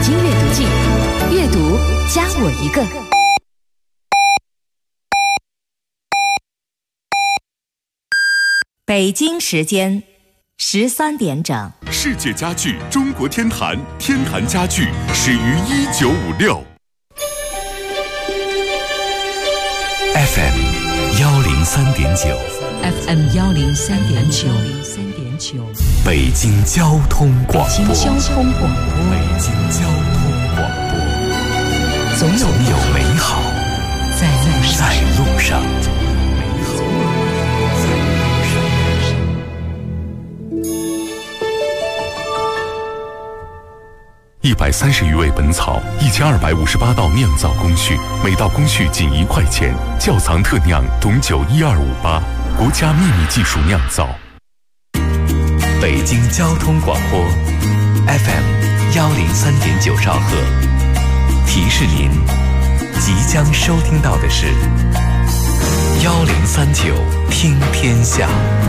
京阅读季，阅读加我一个。北京时间13点整。 世界家具中国天坛，天坛家具始于1956。FM 103.9 FM 103.9， 北京交通广播。 北京交通广播。 北京交通广播。 总有美好在路上。 130余味本草，1258道酿造工序，每道工序仅1块钱。窖藏特酿董酒12588，国家秘密技术酿造。 北京交通广播 FM 103.9兆赫，提示您即将收听到的是1039听天下。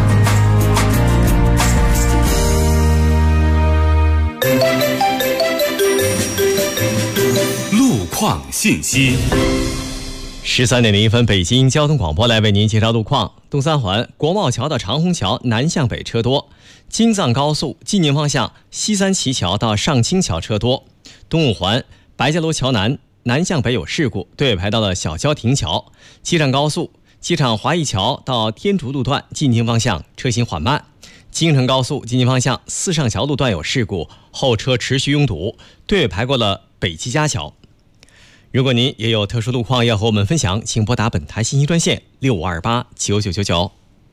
路况信息 13点01分，北京交通广播来为您介绍路况。东三环国贸桥到长虹桥南向北车多，京藏高速济宁方向西三旗桥到上清桥车多。东五环白家楼桥南向北有事故，对尾排到了小郊亭桥。机场高速机场华谊桥到天竺路段进京方向车行缓慢。京承高速进京方向四上桥路段有事故，后车持续拥堵，对尾排过了北七家桥。 如果您也有特殊路况要和我们分享，请拨打本台信息专线65289999。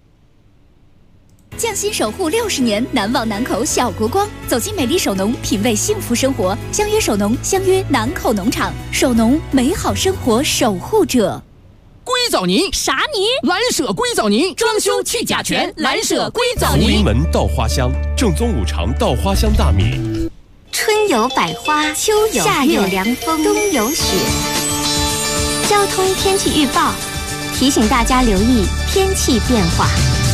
匠心守护60年，难忘南口小国光。走进美丽首农，品味幸福生活。相约首农，相约南口农场。首农，美好生活守护者。 硅藻泥啥泥？ 蓝舍硅藻泥，装修去甲醛，蓝舍硅藻泥。 福临门稻花香，正宗五常稻花香大米。 春有百花，秋有夏有凉风，冬有雪。交通天气预报提醒大家留意天气变化。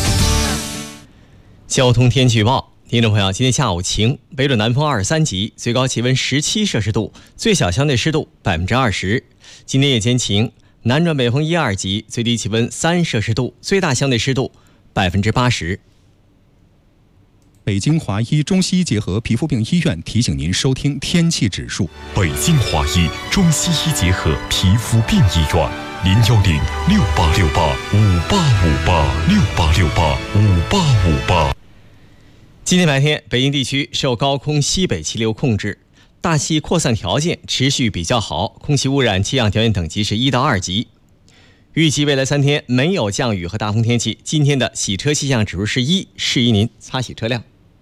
交通天气预报，听众朋友，今天下午晴，北转南风23级，最高气温17摄氏度，最小相对湿度20%。今天夜间晴，南转北风1、2级，最低气温3摄氏度，最大相对湿度80%。 北京华医中西医结合皮肤病医院提醒您收听天气指数。 北京华医中西医结合皮肤病医院，0106868585868685858。 今天白天，北京地区受高空西北气流控制，大气扩散条件持续比较好，空气污染气象条件等级是1到2级。预计未来3天没有降雨和大风天气。今天的洗车气象指数是1，适宜您擦洗车辆。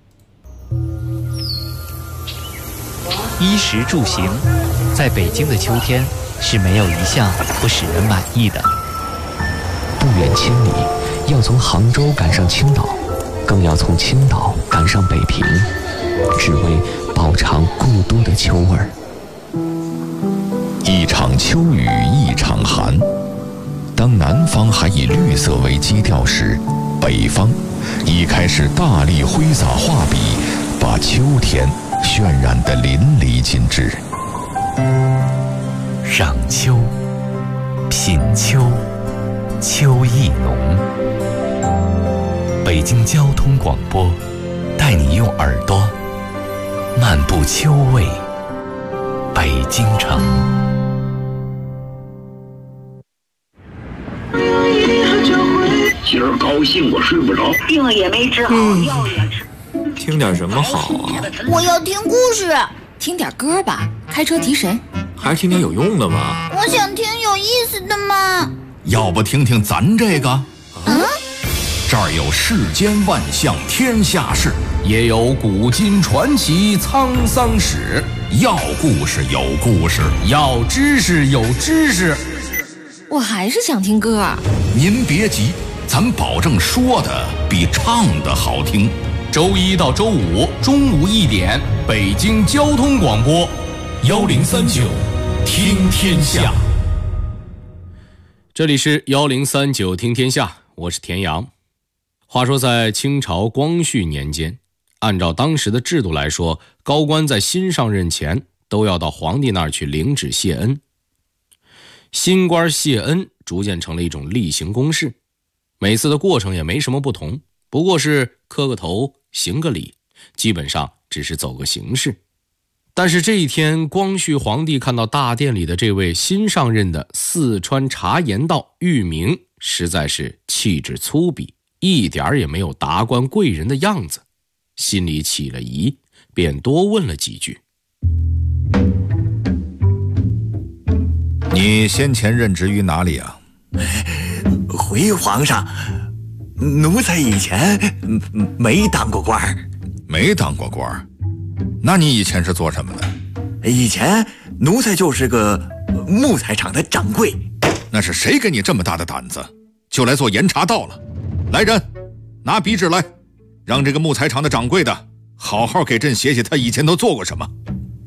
衣食住行，在北京的秋天是没有一项不使人满意的。 不远千里，要从杭州赶上青岛，更要从青岛赶上北平，只为饱尝故都的秋味儿。 一场秋雨一场寒，当南方还以绿色为基调时，北方已开始大力挥洒画笔，把秋天 渲染得淋漓尽致。 赏秋，品秋，秋意浓。北京交通广播，带你用耳朵漫步秋味北京城。 今儿高兴我睡不着， 病也没治好，药也吃。 听点什么好啊？ 我要听故事， 听点歌吧，开车提神。 还是听点有用的吧。 我想听有意思的嘛。 要不听听咱这个？这儿有世间万象天下事，也有古今传奇沧桑史。要故事有故事，要知识有知识。 我还是想听歌。 您别急，咱保证说的比唱的好听。 周1到周5中午1点，北京交通广播1039，听天下。 这里是1039听天下，我是田阳。话说，在清朝光绪年间，按照当时的制度来说，高官在新上任前都要到皇帝那儿去领旨谢恩。新官谢恩逐渐成了一种例行公事，每次的过程也没什么不同，不过是磕个头行个礼，基本上只是走个形式。但是这一天，光绪皇帝看到大殿里的这位新上任的四川察言道玉明，实在是气质粗鄙，一点也没有达官贵人的样子，心里起了疑，便多问了几句。 你先前任职于哪里啊？ 回皇上，奴才以前没当过官。 没当过官？那你以前是做什么的？ 以前奴才就是个木材厂的掌柜。 那是谁给你这么大的胆子，就来做严查道了？来人，拿笔纸来，让这个木材厂的掌柜的好好给朕写写他以前都做过什么。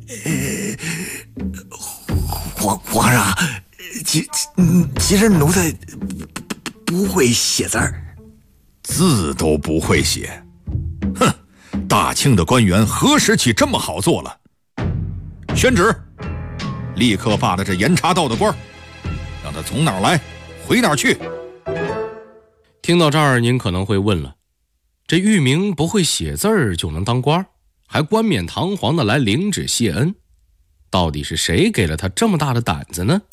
皇上，其实奴才不会写字儿， 字都不会写。哼，大清的官员何时起这么好做了？宣旨，立刻罢了这严查道的官，让他从哪儿来回哪儿去。 听到这儿，您可能会问了，这玉明不会写字儿就能当官，还冠冕堂皇的来领旨谢恩，到底是谁给了他这么大的胆子呢？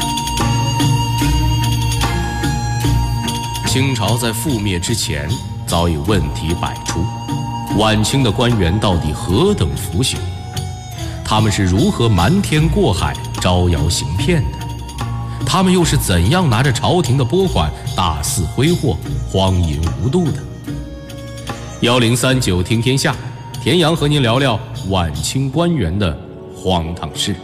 清朝在覆灭之前早已问题百出，晚清的官员到底何等腐朽，他们是如何瞒天过海招摇行骗的，他们又是怎样拿着朝廷的拨款大肆挥霍荒淫无度的。1039听天下，田阳和您聊聊晚清官员的荒唐事。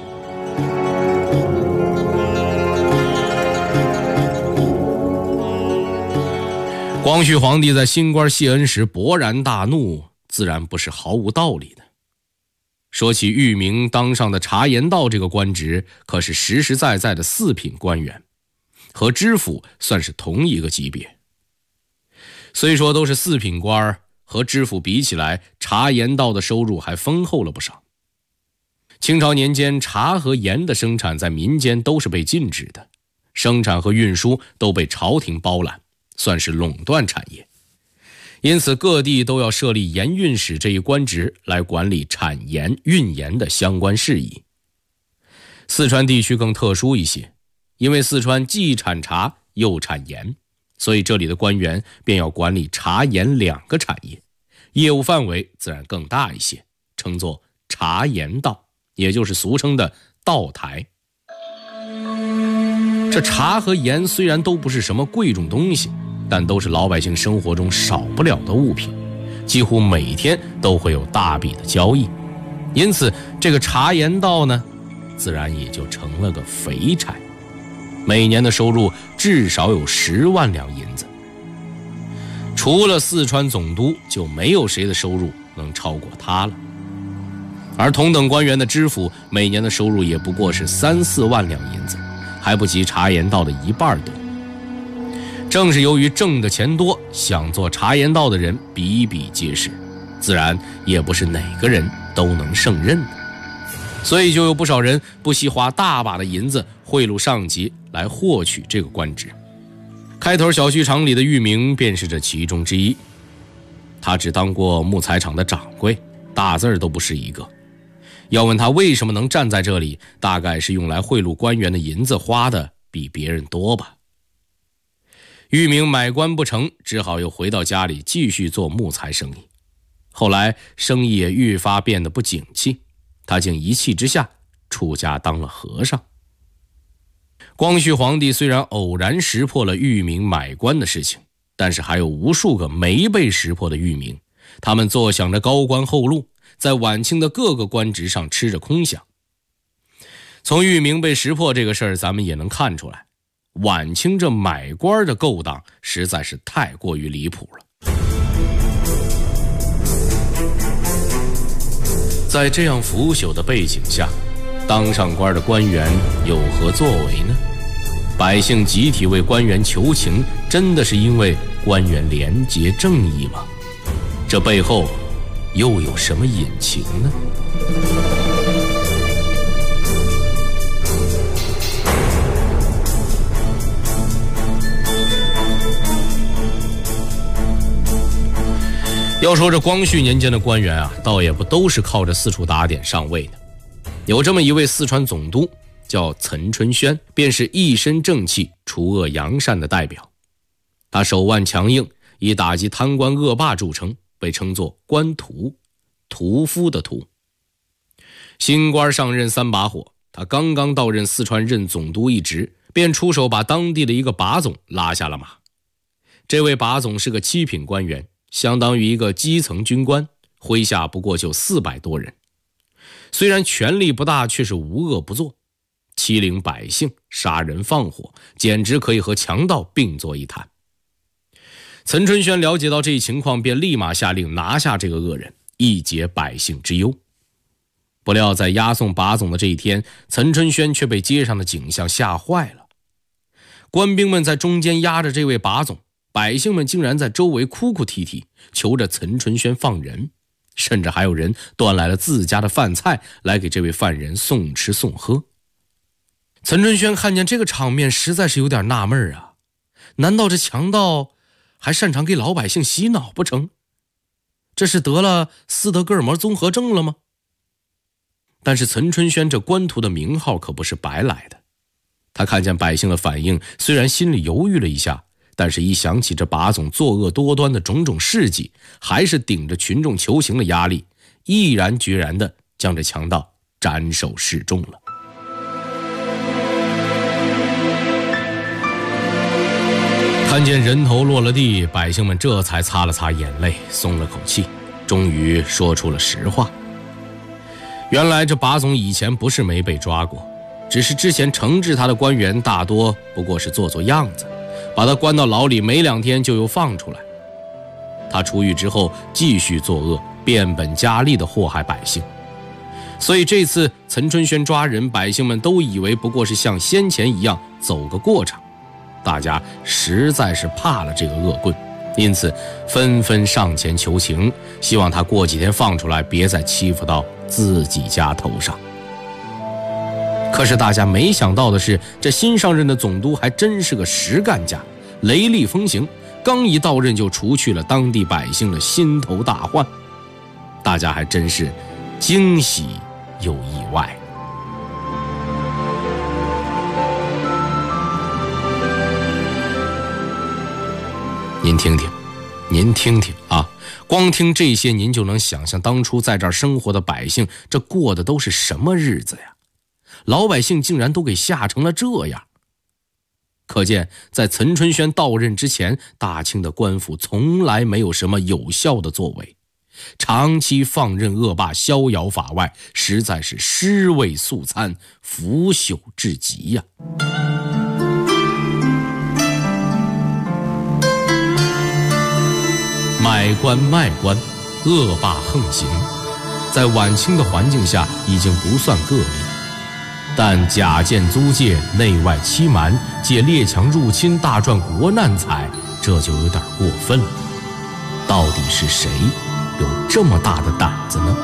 光绪皇帝在新官谢恩时勃然大怒，自然不是毫无道理的。说起玉明当上的察言道这个官职，可是实实在在的四品官员，和知府算是同一个级别。虽说都是四品官，和知府比起来，察言道的收入还丰厚了不少。清朝年间，茶和盐的生产在民间都是被禁止的，生产和运输都被朝廷包揽，算是垄断产业。因此各地都要设立盐运使这一官职来管理产盐运盐的相关事宜。四川地区更特殊一些，因为四川既产茶又产盐，所以这里的官员便要管理茶盐两个产业，业务范围自然更大一些，称作察言道，也就是俗称的道台。这茶和盐虽然都不是什么贵重东西，但都是老百姓生活中少不了的物品，几乎每天都会有大笔的交易，因此这个察言道呢，自然也就成了个肥差，每年的收入至少有10万两银子。除了四川总督，就没有谁的收入能超过他了。而同等官员的知府，每年的收入也不过是3、4万两银子，还不及察言道的一半多。正是由于挣的钱多，想做察言道的人比比皆是，自然也不是哪个人都能胜任的，所以就有不少人不惜花大把的银子贿赂上级来获取这个官职。开头小剧场里的玉明便是这其中之一，他只当过木材厂的掌柜，大字都不是一个。要问他为什么能站在这里，大概是用来贿赂官员的银子花的比别人多吧。玉明买官不成，只好又回到家里继续做木材生意。后来生意也愈发变得不景气，他竟一气之下出家当了和尚。光绪皇帝虽然偶然识破了玉明买官的事情，但是还有无数个没被识破的玉明，他们坐享着高官厚禄，在晚清的各个官职上吃着空饷。从玉明被识破这个事儿，咱们也能看出来，晚清这买官的勾当实在是太过于离谱了。在这样腐朽的背景下，当上官的官员有何作为呢？百姓集体为官员求情，真的是因为官员廉洁正义吗？这背后又有什么隐情呢？ 要说这光绪年间的官员啊，倒也不都是靠着四处打点上位的。有这么一位四川总督，叫岑春轩，便是一身正气、除恶扬善的代表。他手腕强硬，以打击贪官恶霸著称，被称作官屠，屠夫的屠。新官上任3把火，他刚刚到任四川任总督一职，便出手把当地的一个把总拉下了马。这位把总是个7品官员，相当于一个基层军官，麾下不过就400多人。虽然权力不大，却是无恶不作，欺凌百姓，杀人放火，简直可以和强盗并坐一谈。岑春轩了解到这一情况，便立马下令拿下这个恶人，一解百姓之忧。不料在押送把总的这一天，岑春轩却被街上的景象吓坏了。官兵们在中间压着这位把总，百姓们竟然在周围哭哭啼啼，求着岑春轩放人，甚至还有人端来了自家的饭菜来给这位犯人送吃送喝。岑春轩看见这个场面，实在是有点纳闷啊，难道这强盗还擅长给老百姓洗脑不成？这是得了斯德哥尔摩综合症了吗？但是岑春轩这官屠的名号可不是白来的。他看见百姓的反应，虽然心里犹豫了一下，但是一想起这把总作恶多端的种种事迹，还是顶着群众求情的压力，毅然决然地将这强盗斩首示众了。看见人头落了地，百姓们这才擦了擦眼泪，松了口气，终于说出了实话。原来这把总以前不是没被抓过，只是之前惩治他的官员大多不过是做做样子，把他关到牢里没2天就又放出来。他出狱之后继续作恶，变本加厉地祸害百姓。所以这次岑春轩抓人，百姓们都以为不过是像先前一样走个过场，大家实在是怕了这个恶棍，因此纷纷上前求情，希望他过几天放出来，别再欺负到自己家头上。可是大家没想到的是，这新上任的总督还真是个实干家，雷厉风行，刚一到任就除去了当地百姓的心头大患。大家还真是惊喜又意外。您听听啊，光听这些您就能想象当初在这儿生活的百姓，这过的都是什么日子呀？老百姓竟然都给吓成了这样。可见在岑春轩到任之前，大清的官府从来没有什么有效的作为，长期放任恶霸逍遥法外，实在是尸位素餐，腐朽至极呀。买官卖官，恶霸横行，在晚清的环境下已经不算个例，但假借租界，内外欺瞒，借列强入侵大赚国难财，这就有点过分了。到底是谁有这么大的胆子呢？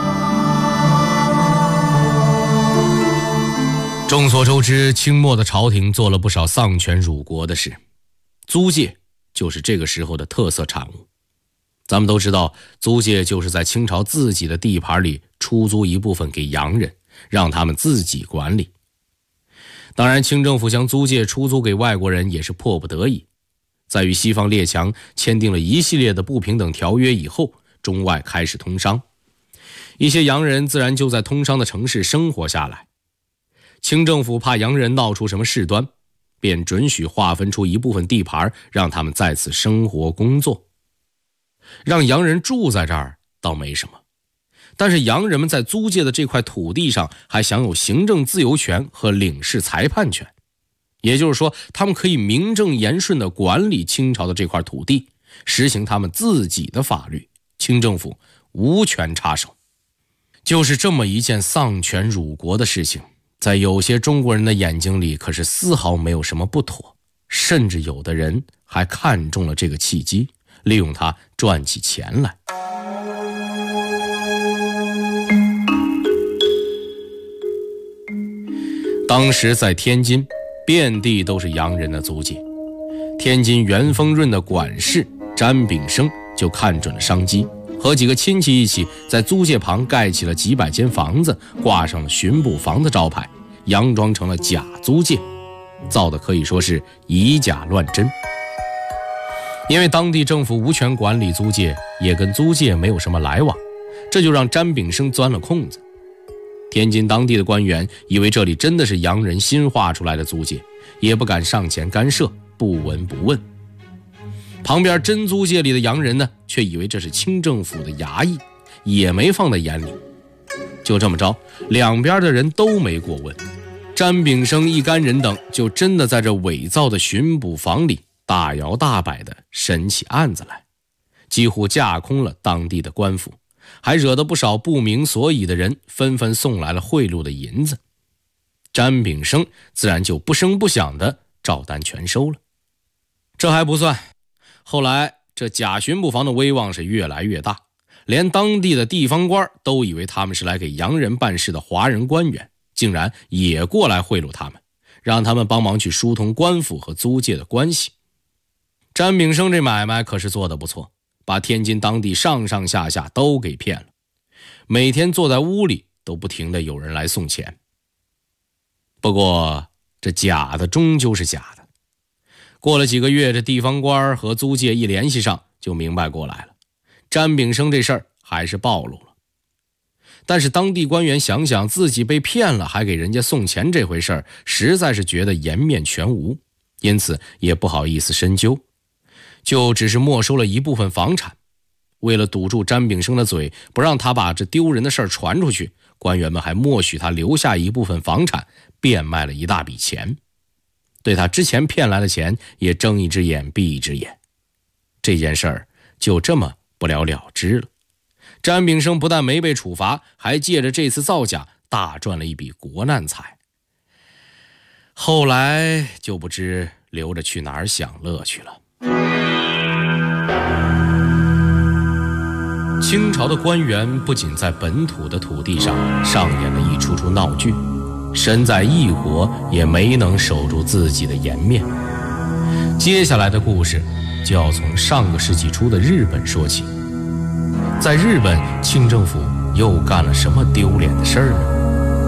众所周知，清末的朝廷做了不少丧权辱国的事，租界就是这个时候的特色产物。咱们都知道，租界就是在清朝自己的地盘里出租一部分给洋人，让他们自己管理。当然，清政府将租界出租给外国人也是迫不得已。在与西方列强签订了一系列的不平等条约以后，中外开始通商，一些洋人自然就在通商的城市生活下来。清政府怕洋人闹出什么事端，便准许划分出一部分地盘，让他们在此生活工作。让洋人住在这儿倒没什么，但是洋人们在租界的这块土地上还享有行政自由权和领事裁判权，也就是说，他们可以名正言顺地管理清朝的这块土地，实行他们自己的法律，清政府无权插手。就是这么一件丧权辱国的事情，在有些中国人的眼睛里可是丝毫没有什么不妥，甚至有的人还看中了这个契机，利用它赚起钱来。当时在天津，遍地都是洋人的租界。天津元丰润的管事詹炳生就看准了商机， 和几个亲戚一起在租界旁盖起了几百间房子，挂上了巡捕房的招牌，佯装成了假租界，造的可以说是以假乱真。因为当地政府无权管理租界，也跟租界没有什么来往，这就让詹炳生钻了空子。天津当地的官员以为这里真的是洋人新划出来的租界，也不敢上前干涉，不闻不问。旁边真租界里的洋人呢，却以为这是清政府的衙役，也没放在眼里。就这么着，两边的人都没过问，詹炳生一干人等就真的在这伪造的巡捕房里大摇大摆地审起案子来，几乎架空了当地的官府，还惹得不少不明所以的人纷纷送来了贿赂的银子。詹炳生自然就不声不响地照单全收了。这还不算，后来这假巡捕房的威望是越来越大，连当地的地方官都以为他们是来给洋人办事的华人官员，竟然也过来贿赂他们，让他们帮忙去疏通官府和租界的关系。詹炳生这买卖可是做得不错，把天津当地上上下下都给骗了，每天坐在屋里都不停地有人来送钱。不过这假的终究是假的，过了几个月，这地方官和租界一联系上，就明白过来了，詹炳生这事儿还是暴露了。但是当地官员想想自己被骗了还给人家送钱这回事儿，实在是觉得颜面全无，因此也不好意思深究，就只是没收了一部分房产。为了堵住詹炳生的嘴，不让他把这丢人的事儿传出去，官员们还默许他留下一部分房产，变卖了一大笔钱，对他之前骗来的钱也睁一只眼闭一只眼。这件事儿就这么不了了之了。詹炳生不但没被处罚，还借着这次造假大赚了一笔国难财。后来就不知留着去哪儿享乐去了。清朝的官员不仅在本土的土地上上演了一出出闹剧，身在异国也没能守住自己的颜面。接下来的故事就要从上个世纪初的日本说起。在日本，清政府又干了什么丢脸的事儿呢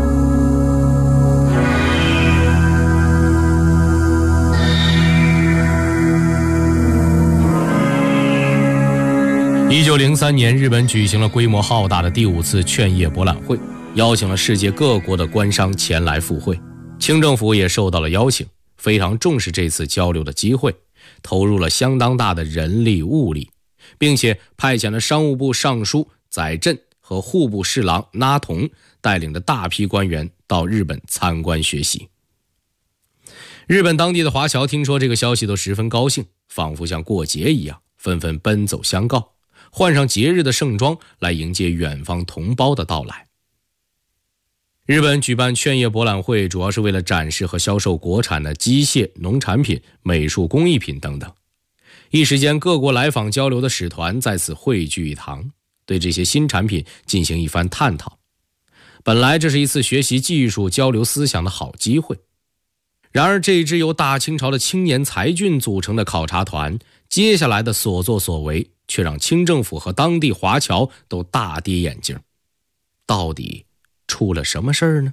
？1903年，日本举行了规模浩大的第5次劝业博览会，邀请了世界各国的官商前来赴会。清政府也受到了邀请，非常重视这次交流的机会，投入了相当大的人力物力，并且派遣了商务部尚书载振和户部侍郎那童带领着大批官员到日本参观学习。日本当地的华侨听说这个消息都十分高兴，仿佛像过节一样，纷纷奔走相告，换上节日的盛装来迎接远方同胞的到来。日本举办劝业博览会主要是为了展示和销售国产的机械、农产品、美术工艺品等等。一时间，各国来访交流的使团在此汇聚一堂，对这些新产品进行一番探讨。本来这是一次学习技术、交流思想的好机会，然而这支由大清朝的青年才俊组成的考察团，接下来的所作所为却让清政府和当地华侨都大跌眼镜。到底出了什么事儿呢？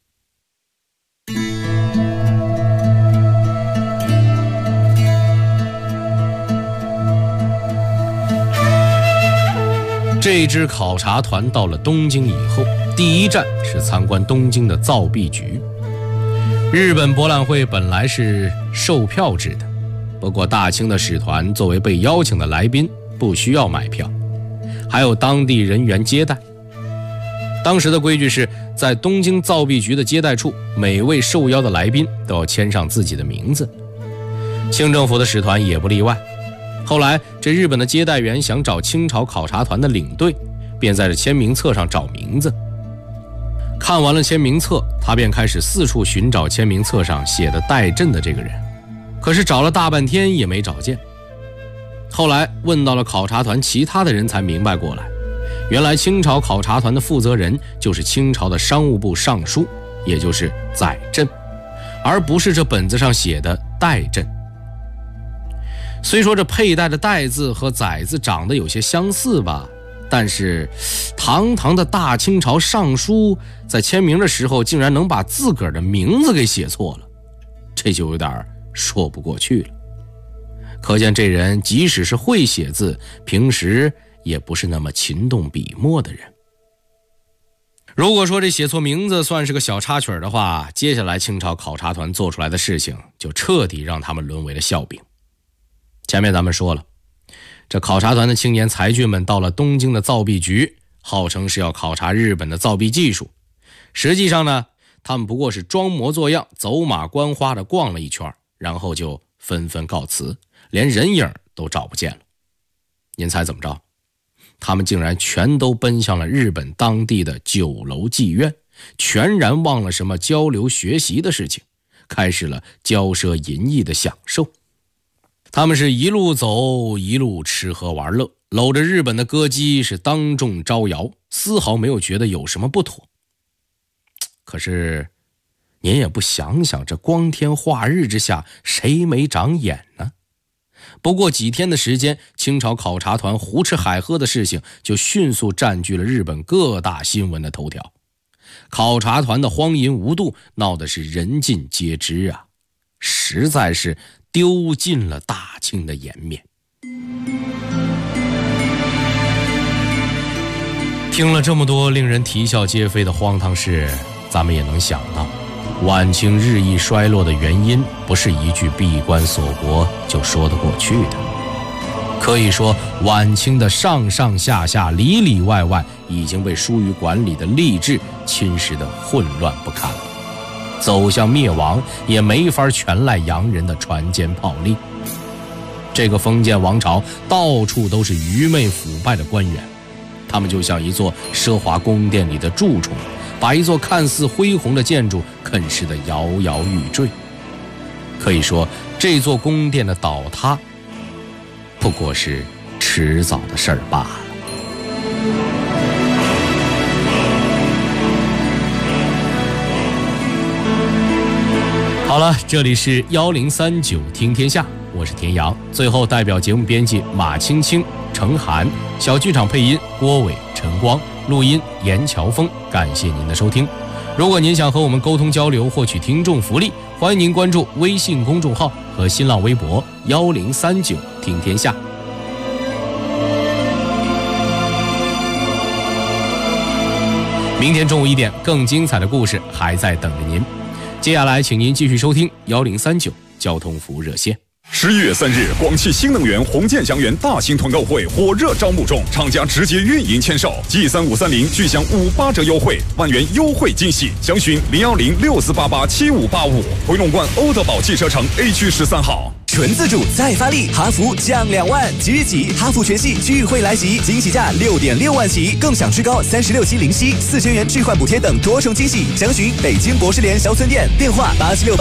这支考察团到了东京以后，第一站是参观东京的造币局。日本博览会本来是售票制的，不过大清的使团作为被邀请的来宾，不需要买票，还有当地人员接待。当时的规矩是，在东京造币局的接待处，每位受邀的来宾都要签上自己的名字。清政府的使团也不例外。后来这日本的接待员想找清朝考察团的领队，便在这签名册上找名字。看完了签名册，他便开始四处寻找签名册上写的戴震的这个人，可是找了大半天也没找见。后来问到了考察团其他的人，才明白过来，原来清朝考察团的负责人就是清朝的商务部尚书，也就是载震，而不是这本子上写的戴震。虽说这佩戴的戴字和载字长得有些相似吧， 但是堂堂的大清朝尚书在签名的时候竟然能把自个儿的名字给写错了，这就有点说不过去了。可见这人即使是会写字，平时也不是那么勤动笔墨的人。如果说这写错名字算是个小插曲的话，接下来清朝考察团做出来的事情就彻底让他们沦为了笑柄。前面咱们说了，这考察团的青年才俊们到了东京的造币局，号称是要考察日本的造币技术。实际上呢，他们不过是装模作样，走马观花的逛了一圈，然后就纷纷告辞，连人影都找不见了。您猜怎么着？他们竟然全都奔向了日本当地的酒楼妓院，全然忘了什么交流学习的事情，开始了骄奢淫逸的享受。他们是一路走一路吃喝玩乐，搂着日本的歌姬是当众招摇，丝毫没有觉得有什么不妥。可是您也不想想，这光天化日之下谁没长眼呢？不过几天的时间，清朝考察团胡吃海喝的事情就迅速占据了日本各大新闻的头条。考察团的荒淫无度闹的是人尽皆知啊，实在是丢尽了大清的颜面。听了这么多令人啼笑皆非的荒唐事，咱们也能想到，晚清日益衰落的原因不是一句闭关锁国就说得过去的。可以说，晚清的上上下下里里外外已经被疏于管理的吏治侵蚀得混乱不堪了，走向灭亡也没法全赖洋人的船坚炮利。这个封建王朝到处都是愚昧腐败的官员，他们就像一座奢华宫殿里的蛀虫，把一座看似恢宏的建筑啃噬得摇摇欲坠。可以说，这座宫殿的倒塌不过是迟早的事儿罢了。好了，这里是1039听天下，我是田阳。最后代表节目编辑马青青、程涵，小剧场配音郭伟、陈光，录音严乔峰。感谢您的收听。如果您想和我们沟通交流，获取听众福利，欢迎您关注微信公众号和新浪微博1039听天下。明天中午1点，更精彩的故事还在等着您。接下来请您继续收听1039交通服务热线。 11月3日，广汽新能源红箭祥源大型团购会火热招募中，厂家直接运营签售，G3530巨享58折优惠，万元优惠惊喜，详询01064887585，回龙观欧德宝汽车城 A 区13号。 纯自主再发力，哈弗降2万，即日起哈弗全系聚会来袭，惊喜价6.6万起，更享最高36期零息，4000元置换补贴等多重惊喜。详询北京博士联销村店，电话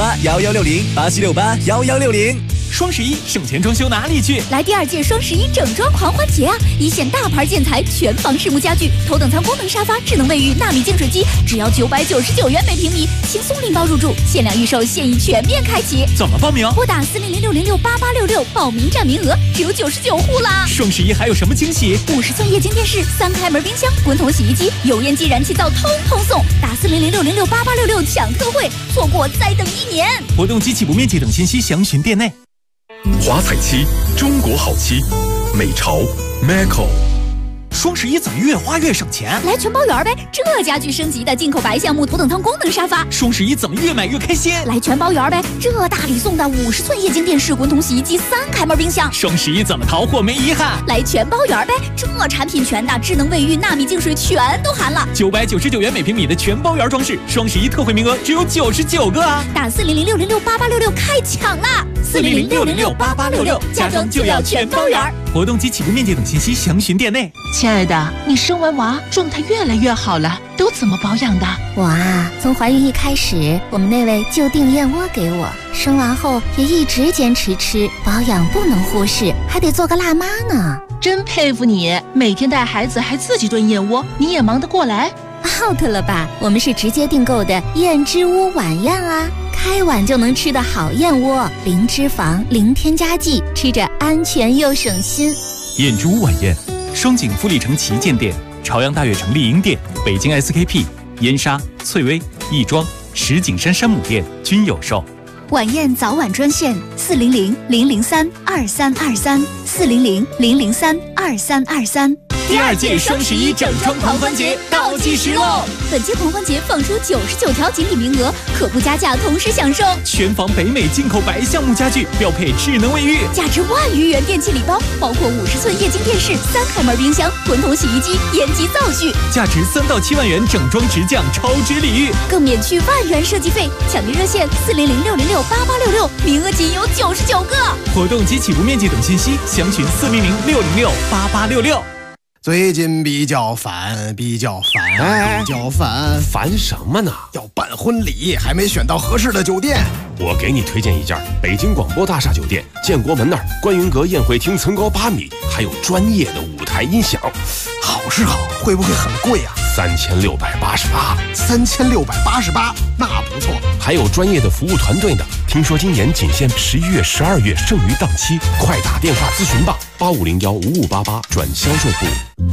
87681160，87681160。 双11省钱装修哪里去？ 来第2届双11整装狂欢节啊！一线大牌建材、全房实木家具、头等舱功能沙发、智能卫浴、纳米净水机，只要999元每平米，轻松拎包入住，限量预售，现已全面开启。 怎么报名？ 拨打4006668866，报名占名额只有99户啦！ 双11还有什么惊喜 ？50寸液晶电视、3开门冰箱、滚筒洗衣机、油烟机、燃气灶通通送！打4006668866抢特惠，错过再等1年。 活动及起步面积等信息详询店内。 华彩漆，中国好漆，美潮 Maco。 双11怎么越花越省钱？ 来全包圆呗！这家具升级的进口白橡木头等舱功能沙发。 双11怎么越买越开心？ 来全包圆呗！这大礼送的50寸液晶电视、滚筒洗衣机、3开门冰箱。 双11怎么淘货没遗憾？ 来全包圆呗！这产品全的，智能卫浴、纳米净水全都含了。 999元每平米的全包圆装饰，双11特惠名额只有99个啊！ 打4006668866开抢啦！4006668866，家装就要全包圆。 活动及起步面积等信息详询店内。 亲爱的，你生完娃状态越来越好了，都怎么保养的？ 我啊，从怀孕一开始，我们那位就订燕窝给我，生完后也一直坚持吃，保养不能忽视，还得做个辣妈呢。 真佩服你，每天带孩子还自己炖燕窝，你也忙得过来 ？out 了吧？我们是直接订购的燕之屋晚宴啊，开碗就能吃的好燕窝，零脂肪、零添加剂，吃着安全又省心。 燕之屋晚宴， 双井富力城旗舰店、朝阳大悦城丽婴店、北京 SKP、燕莎、翠微、亦庄、石景山山姆店均有售。 晚宴早晚专线400-003-2323，400-003-2323。 第2届双11整装狂欢节倒计时喽！ 本届狂欢节放出99条锦鲤名额，可不加价同时享受全房北美进口白橡木家具，标配智能卫浴， 价值1万余元电器礼包，包括50寸液晶电视、3开门冰箱、滚筒洗衣机、烟机灶具， 价值3到7万元整装直降超值礼遇， 更免去1万元设计费。抢订热线400-606-8866，名额仅有99个。 活动及起步面积等信息详询400-606-8866。 最近比较烦， 烦什么呢？ 要办婚礼，还没选到合适的酒店。 我给你推荐一家北京广播大厦酒店，建国门那儿观云阁宴会厅层高8米，还有专业的舞台音响。 好是好，会不会很贵啊 ？3688。 3688，那不错。 还有专业的服务团队呢。听说今年仅限11月、12月剩余档期，快打电话咨询吧，8501-5588转销售部。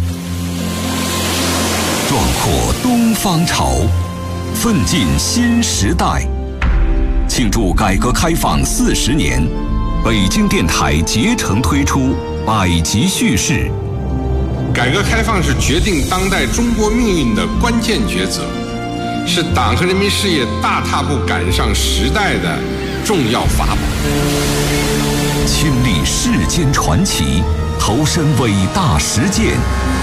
壮阔东方潮，奋进新时代。庆祝改革开放40年，北京电台竭诚推出百集叙事。 改革开放是决定当代中国命运的关键抉择，是党和人民事业大踏步赶上时代的重要法宝。 亲历世间传奇，投身伟大实践，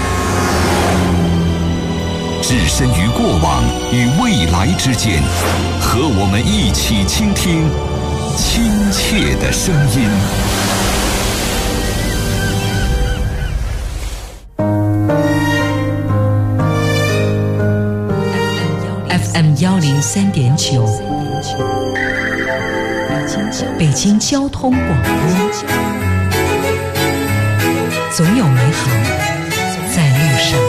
置身于过往与未来之间，和我们一起倾听亲切的声音。 FM 103.9，北京交通广播，总有美好在路上。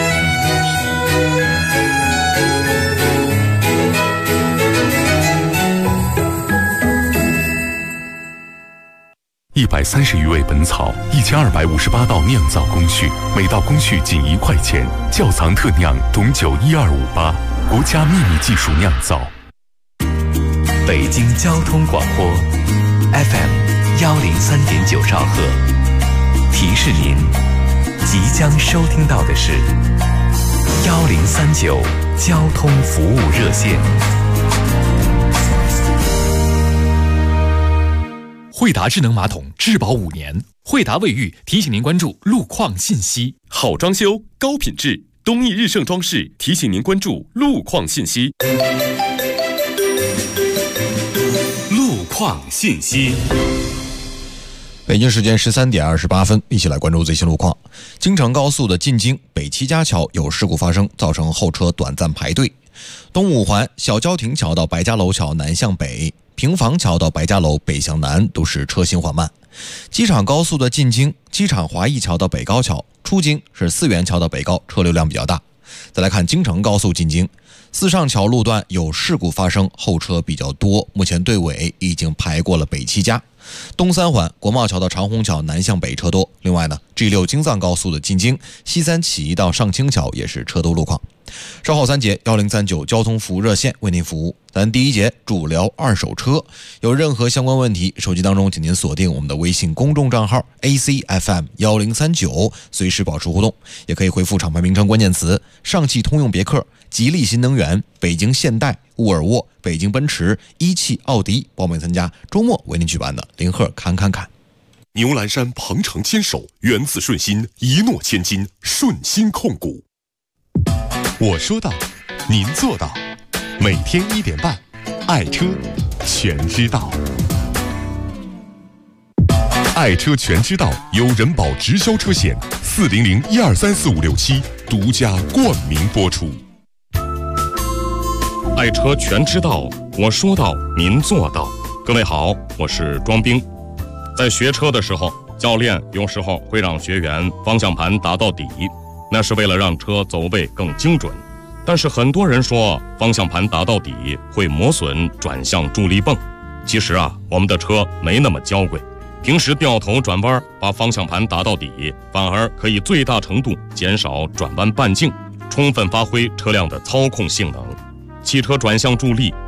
130余味本草，1258道酿造工序，每道工序仅1块钱。窖藏特酿董酒12588，国家秘密技术酿造。 北京交通广播 FM 103.9兆赫，提示您即将收听到的是1039交通服务热线。 惠达智能马桶质保5年，惠达卫浴提醒您关注路况信息。 好装修，高品质，东义日盛装饰提醒您关注路况信息。 路况信息。 北京时间13点28分，一起来关注最新路况。京承高速的进京北七家桥有事故发生，造成后车短暂排队。东五环小郊亭桥到白家楼桥南向北，平房桥到白家楼北向南都是车行缓慢。机场高速的进京机场华谊桥到北高桥，出京是四元桥到北高，车流量比较大。再来看京承高速进京四上桥路段有事故发生，后车比较多，目前队尾已经排过了北七家。东三环国贸桥到长虹桥南向北车多。另外呢 G6 京藏高速的进京西三起到上清桥也是车多路况。稍后3节1039交通服务热线为您服务。咱第一节主聊二手车，有任何相关问题，手机当中请您锁定我们的微信公众账号 ACFM1039，随时保持互动，也可以回复厂牌名称关键词上汽通用别克、吉利新能源、北京现代、沃尔沃、北京奔驰、一汽奥迪，报名参加周末为您举办的林鹤侃。 牛栏山鹏程牵手，源自顺心，一诺千金，顺心控股。我说到，您做到。每天1点半，爱车全知道。爱车全知道由人保直销车险40012345567独家冠名播出。 爱车全知道，我说到，您做到。各位好，我是庄兵。在学车的时候，教练有时候会让学员方向盘打到底，那是为了让车走位更精准。但是很多人说方向盘打到底会磨损转向助力泵，其实我们的车没那么娇贵。 平时掉头转弯，把方向盘打到底，反而可以最大程度减少转弯半径，充分发挥车辆的操控性能。汽车转向助力